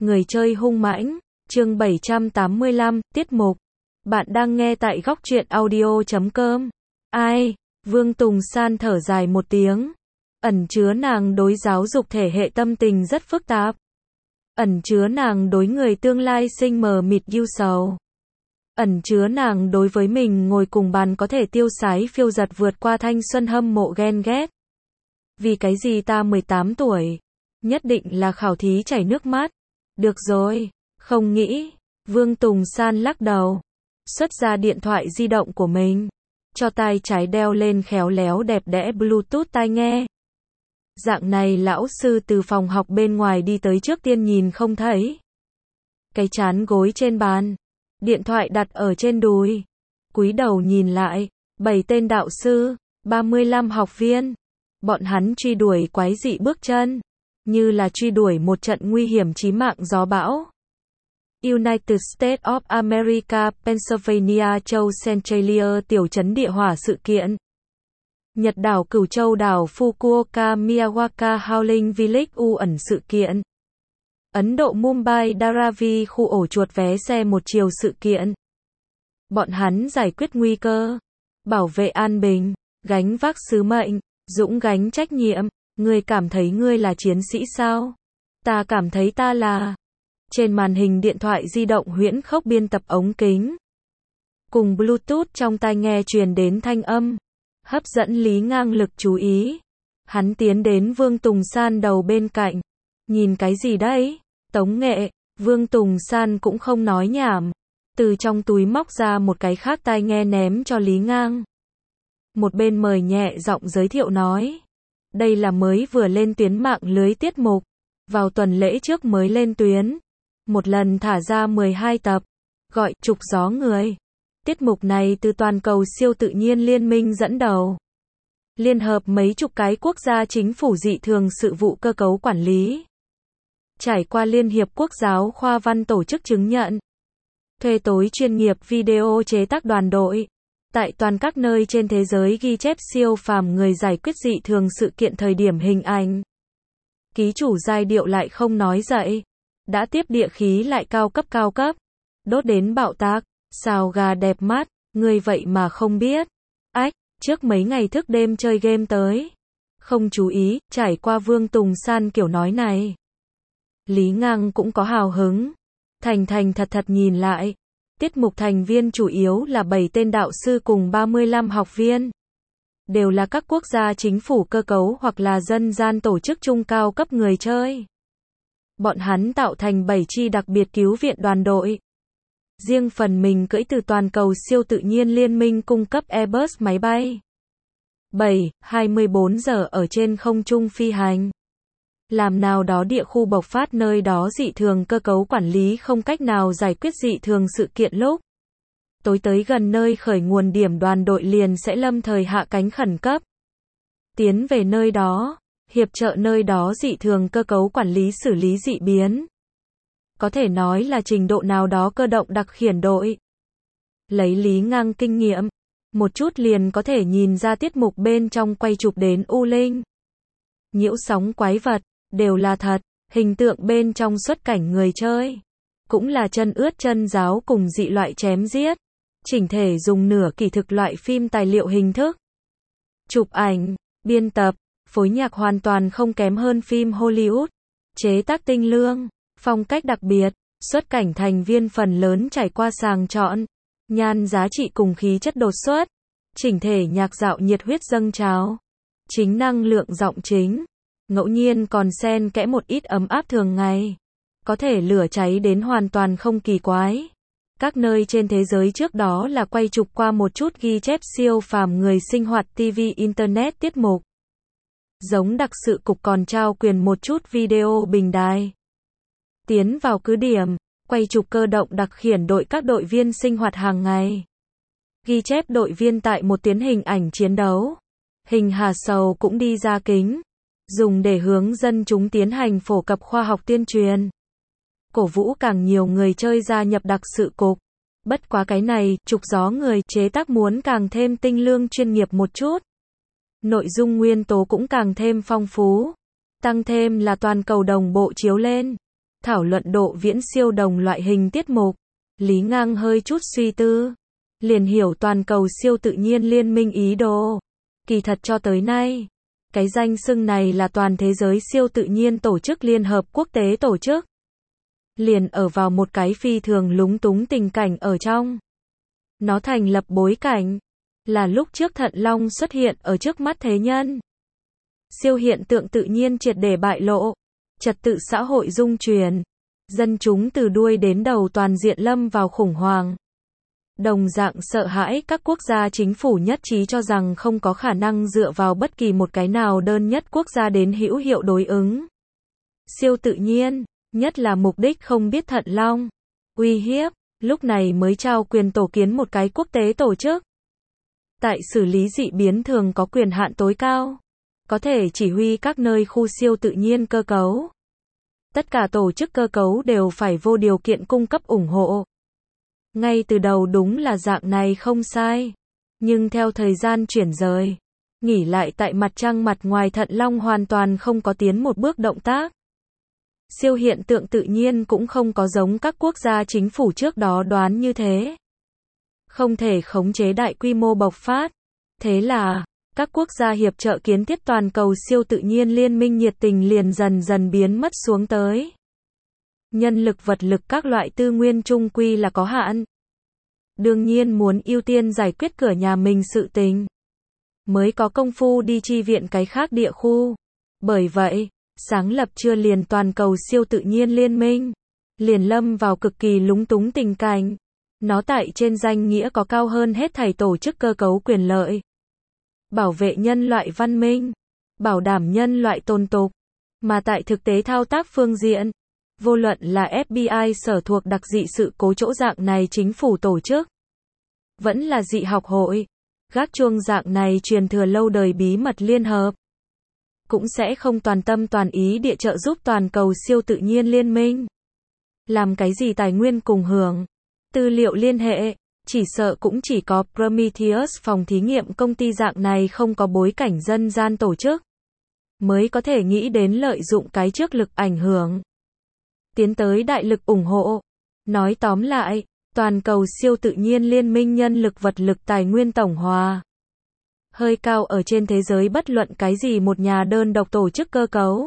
Người chơi hung mãnh, chương 785, tiết mục. Bạn đang nghe tại góc truyện audio.com. Ai? Vương Tùng San thở dài một tiếng. Ẩn chứa nàng đối giáo dục thể hệ tâm tình rất phức tạp. Ẩn chứa nàng đối người tương lai sinh mờ mịt ưu sầu. Ẩn chứa nàng đối với mình ngồi cùng bàn có thể tiêu sái phiêu giật vượt qua thanh xuân hâm mộ ghen ghét. Vì cái gì ta 18 tuổi? Nhất định là khảo thí chảy nước mắt. Được rồi, không nghĩ. Vương Tùng San lắc đầu. Xuất ra điện thoại di động của mình. Cho tai trái đeo lên khéo léo đẹp đẽ Bluetooth tai nghe. Dạng này lão sư từ phòng học bên ngoài đi tới trước tiên nhìn không thấy. Cái chán gối trên bàn. Điện thoại đặt ở trên đùi. Cúi đầu nhìn lại. 7 tên đạo sư, 35 học viên. Bọn hắn truy đuổi quái dị bước chân. Như là truy đuổi một trận nguy hiểm chí mạng gió bão. United States of America, Pennsylvania châu Centralia tiểu trấn địa hỏa sự kiện. Nhật đảo Cửu Châu đảo Fukuoka Miyawaka Howling Village ẩn sự kiện. Ấn Độ Mumbai Dharavi khu ổ chuột vé xe một chiều sự kiện. Bọn hắn giải quyết nguy cơ, bảo vệ an bình, gánh vác sứ mệnh, dũng gánh trách nhiệm. Ngươi cảm thấy ngươi là chiến sĩ sao? Ta cảm thấy ta là. Trên màn hình điện thoại di động huyễn khốc biên tập ống kính. Cùng Bluetooth trong tai nghe truyền đến thanh âm. Hấp dẫn Lý Ngang lực chú ý. Hắn tiến đến Vương Tùng San đầu bên cạnh. Nhìn cái gì đấy? Tống nghệ. Vương Tùng San cũng không nói nhảm. Từ trong túi móc ra một cái khác tai nghe ném cho Lý Ngang. Một bên mời nhẹ giọng giới thiệu nói. Đây là mới vừa lên tuyến mạng lưới tiết mục. Vào tuần lễ trước mới lên tuyến. Một lần thả ra 12 tập. Gọi Trục Gió Người. Tiết mục này từ toàn cầu siêu tự nhiên liên minh dẫn đầu. Liên hợp mấy chục cái quốc gia chính phủ dị thường sự vụ cơ cấu quản lý. Trải qua Liên hiệp Quốc giáo khoa văn tổ chức chứng nhận. Thuê tối chuyên nghiệp video chế tác đoàn đội. Tại toàn các nơi trên thế giới ghi chép siêu phàm người giải quyết dị thường sự kiện thời điểm hình ảnh. Ký chủ giai điệu lại không nói dậy. Đã tiếp địa khí lại cao cấp. Đốt đến bạo tạc. Xào gà đẹp mắt. Ngươi vậy mà không biết. Ách, trước mấy ngày thức đêm chơi game tới. Không chú ý, trải qua Vương Tùng San kiểu nói này. Lý Ngang cũng có hào hứng. Thành thật nhìn lại. Tiết mục thành viên chủ yếu là 7 tên đạo sư cùng 35 học viên. Đều là các quốc gia chính phủ cơ cấu hoặc là dân gian tổ chức trung cao cấp người chơi. Bọn hắn tạo thành 7 chi đặc biệt cứu viện đoàn đội. Riêng phần mình cưỡi từ toàn cầu siêu tự nhiên liên minh cung cấp Airbus máy bay. 24 giờ ở trên không trung phi hành. Làm nào đó địa khu bộc phát nơi đó dị thường cơ cấu quản lý không cách nào giải quyết dị thường sự kiện lúc. Tối tới gần nơi khởi nguồn điểm đoàn đội liền sẽ lâm thời hạ cánh khẩn cấp. Tiến về nơi đó, hiệp trợ nơi đó dị thường cơ cấu quản lý xử lý dị biến. Có thể nói là trình độ nào đó cơ động đặc khiển đội. Lấy Lý Ngang kinh nghiệm, một chút liền có thể nhìn ra tiết mục bên trong quay chụp đến U Linh. Nhiễu sóng quái vật, đều là thật, hình tượng bên trong xuất cảnh người chơi. Cũng là chân ướt chân ráo cùng dị loại chém giết. Chỉnh thể dùng nửa kỳ thực loại phim tài liệu hình thức. Chụp ảnh, biên tập, phối nhạc hoàn toàn không kém hơn phim Hollywood. Chế tác tinh lương, phong cách đặc biệt, xuất cảnh thành viên phần lớn trải qua sàng chọn. Nhan giá trị cùng khí chất đột xuất. Chỉnh thể nhạc dạo nhiệt huyết dâng trào. Chính năng lượng giọng chính. Ngẫu nhiên còn xen kẽ một ít ấm áp thường ngày. Có thể lửa cháy đến hoàn toàn không kỳ quái. Các nơi trên thế giới trước đó là quay chụp qua một chút ghi chép siêu phàm người sinh hoạt TV Internet tiết mục. Giống đặc sự cục còn trao quyền một chút video bình đài. Tiến vào cứ điểm, quay chụp cơ động đặc khiển đội các đội viên sinh hoạt hàng ngày. Ghi chép đội viên tại một tiến hình ảnh chiến đấu. Hình Hà Sầu cũng đi ra kính. Dùng để hướng dân chúng tiến hành phổ cập khoa học tuyên truyền. Cổ vũ càng nhiều người chơi gia nhập đặc sự cục. Bất quá cái này, Trục Gió Người chế tác muốn càng thêm tinh lương chuyên nghiệp một chút. Nội dung nguyên tố cũng càng thêm phong phú. Tăng thêm là toàn cầu đồng bộ chiếu lên. thảo luận độ viễn siêu đồng loại hình tiết mục. Lý Ngang hơi chút suy tư, liền hiểu toàn cầu siêu tự nhiên liên minh ý đồ. Kỳ thật cho tới nay, cái danh xưng này là toàn thế giới siêu tự nhiên tổ chức liên hợp quốc tế tổ chức. Liền ở vào một cái phi thường lúng túng tình cảnh ở trong. Nó thành lập bối cảnh, là lúc trước Thận Long xuất hiện ở trước mắt thế nhân. Siêu hiện tượng tự nhiên triệt để bại lộ, trật tự xã hội rung chuyển, dân chúng từ đuôi đến đầu toàn diện lâm vào khủng hoảng. Đồng dạng sợ hãi, các quốc gia chính phủ nhất trí cho rằng không có khả năng dựa vào bất kỳ một cái nào đơn nhất quốc gia đến hữu hiệu đối ứng. Siêu tự nhiên, nhất là mục đích không biết Thận Long uy hiếp, lúc này mới trao quyền tổ kiến một cái quốc tế tổ chức. Tại xử lý dị biến thường có quyền hạn tối cao, có thể chỉ huy các nơi khu siêu tự nhiên cơ cấu. Tất cả tổ chức cơ cấu đều phải vô điều kiện cung cấp ủng hộ. Ngay từ đầu đúng là dạng này không sai. Nhưng theo thời gian chuyển rời, nghỉ lại tại mặt trăng mặt ngoài Thận Long hoàn toàn không có tiến một bước động tác. Siêu hiện tượng tự nhiên cũng không có giống các quốc gia chính phủ trước đó đoán như thế. Không thể khống chế đại quy mô bộc phát. Thế là, các quốc gia hiệp trợ kiến thiết toàn cầu siêu tự nhiên liên minh nhiệt tình liền dần dần biến mất xuống tới. Nhân lực vật lực các loại tư nguyên chung quy là có hạn. Đương nhiên muốn ưu tiên giải quyết cửa nhà mình sự tình, mới có công phu đi chi viện cái khác địa khu. Bởi vậy, sáng lập chưa liền toàn cầu siêu tự nhiên liên minh, liền lâm vào cực kỳ lúng túng tình cảnh. Nó tại trên danh nghĩa có cao hơn hết thảy tổ chức cơ cấu quyền lợi. Bảo vệ nhân loại văn minh, bảo đảm nhân loại tồn tục, mà tại thực tế thao tác phương diện, vô luận là FBI sở thuộc đặc dị sự cố chỗ dạng này chính phủ tổ chức, vẫn là dị học hội, gác chuông dạng này truyền thừa lâu đời bí mật liên hợp, cũng sẽ không toàn tâm toàn ý địa trợ giúp toàn cầu siêu tự nhiên liên minh. Làm cái gì tài nguyên cùng hưởng, tư liệu liên hệ, chỉ sợ cũng chỉ có Prometheus phòng thí nghiệm công ty dạng này không có bối cảnh dân gian tổ chức, mới có thể nghĩ đến lợi dụng cái trước lực ảnh hưởng, tiến tới đại lực ủng hộ. Nói tóm lại, toàn cầu siêu tự nhiên liên minh nhân lực vật lực tài nguyên tổng hòa hơi cao ở trên thế giới bất luận cái gì một nhà đơn độc tổ chức cơ cấu.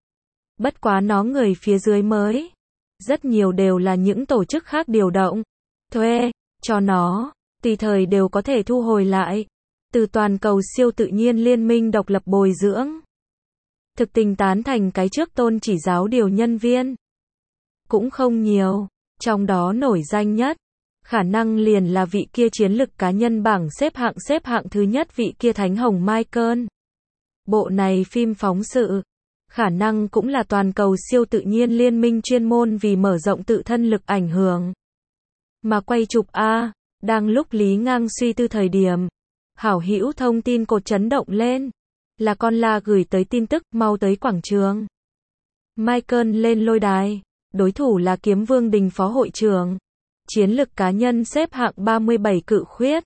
Bất quá nó người phía dưới mới, rất nhiều đều là những tổ chức khác điều động, thuê, cho nó, tùy thời đều có thể thu hồi lại, từ toàn cầu siêu tự nhiên liên minh độc lập bồi dưỡng. Thực tình tán thành cái trước tôn chỉ giáo điều nhân viên cũng không nhiều, trong đó nổi danh nhất, khả năng liền là vị kia chiến lực cá nhân bảng xếp hạng thứ nhất vị kia Thánh Hồng Michael. Bộ này phim phóng sự, khả năng cũng là toàn cầu siêu tự nhiên liên minh chuyên môn vì mở rộng tự thân lực ảnh hưởng mà quay chụp a. Đang lúc Lý Ngang suy tư thời điểm, hảo hữu thông tin cột chấn động lên, là con la gửi tới tin tức, mau tới quảng trường. Michael lên lôi đài, đối thủ là Kiếm Vương Đình phó hội trưởng, chiến lực cá nhân xếp hạng 37 cự khuyết.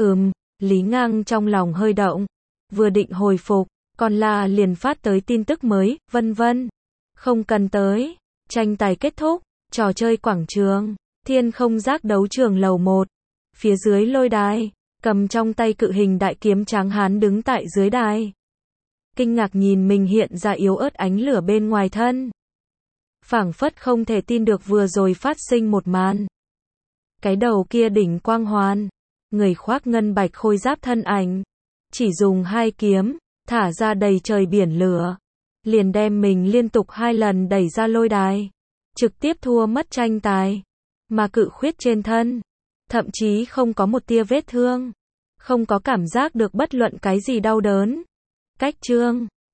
Lý Ngang trong lòng hơi động, vừa định hồi phục, con la liền phát tới tin tức mới, vân vân. Không cần tới, tranh tài kết thúc, trò chơi quảng trường, Thiên Không Giác đấu trường lầu 1. Phía dưới lôi đài, cầm trong tay cự hình đại kiếm tráng hán đứng tại dưới đài. Kinh ngạc nhìn mình hiện ra yếu ớt ánh lửa bên ngoài thân. Phảng phất không thể tin được vừa rồi phát sinh một màn. Cái đầu kia đỉnh quang hoàn, người khoác ngân bạch khôi giáp thân ảnh, chỉ dùng 2 kiếm, thả ra đầy trời biển lửa, liền đem mình liên tục 2 lần đẩy ra lôi đài, trực tiếp thua mất tranh tài. Mà cự khuyết trên thân, thậm chí không có một tia vết thương, không có cảm giác được bất luận cái gì đau đớn. Cách chương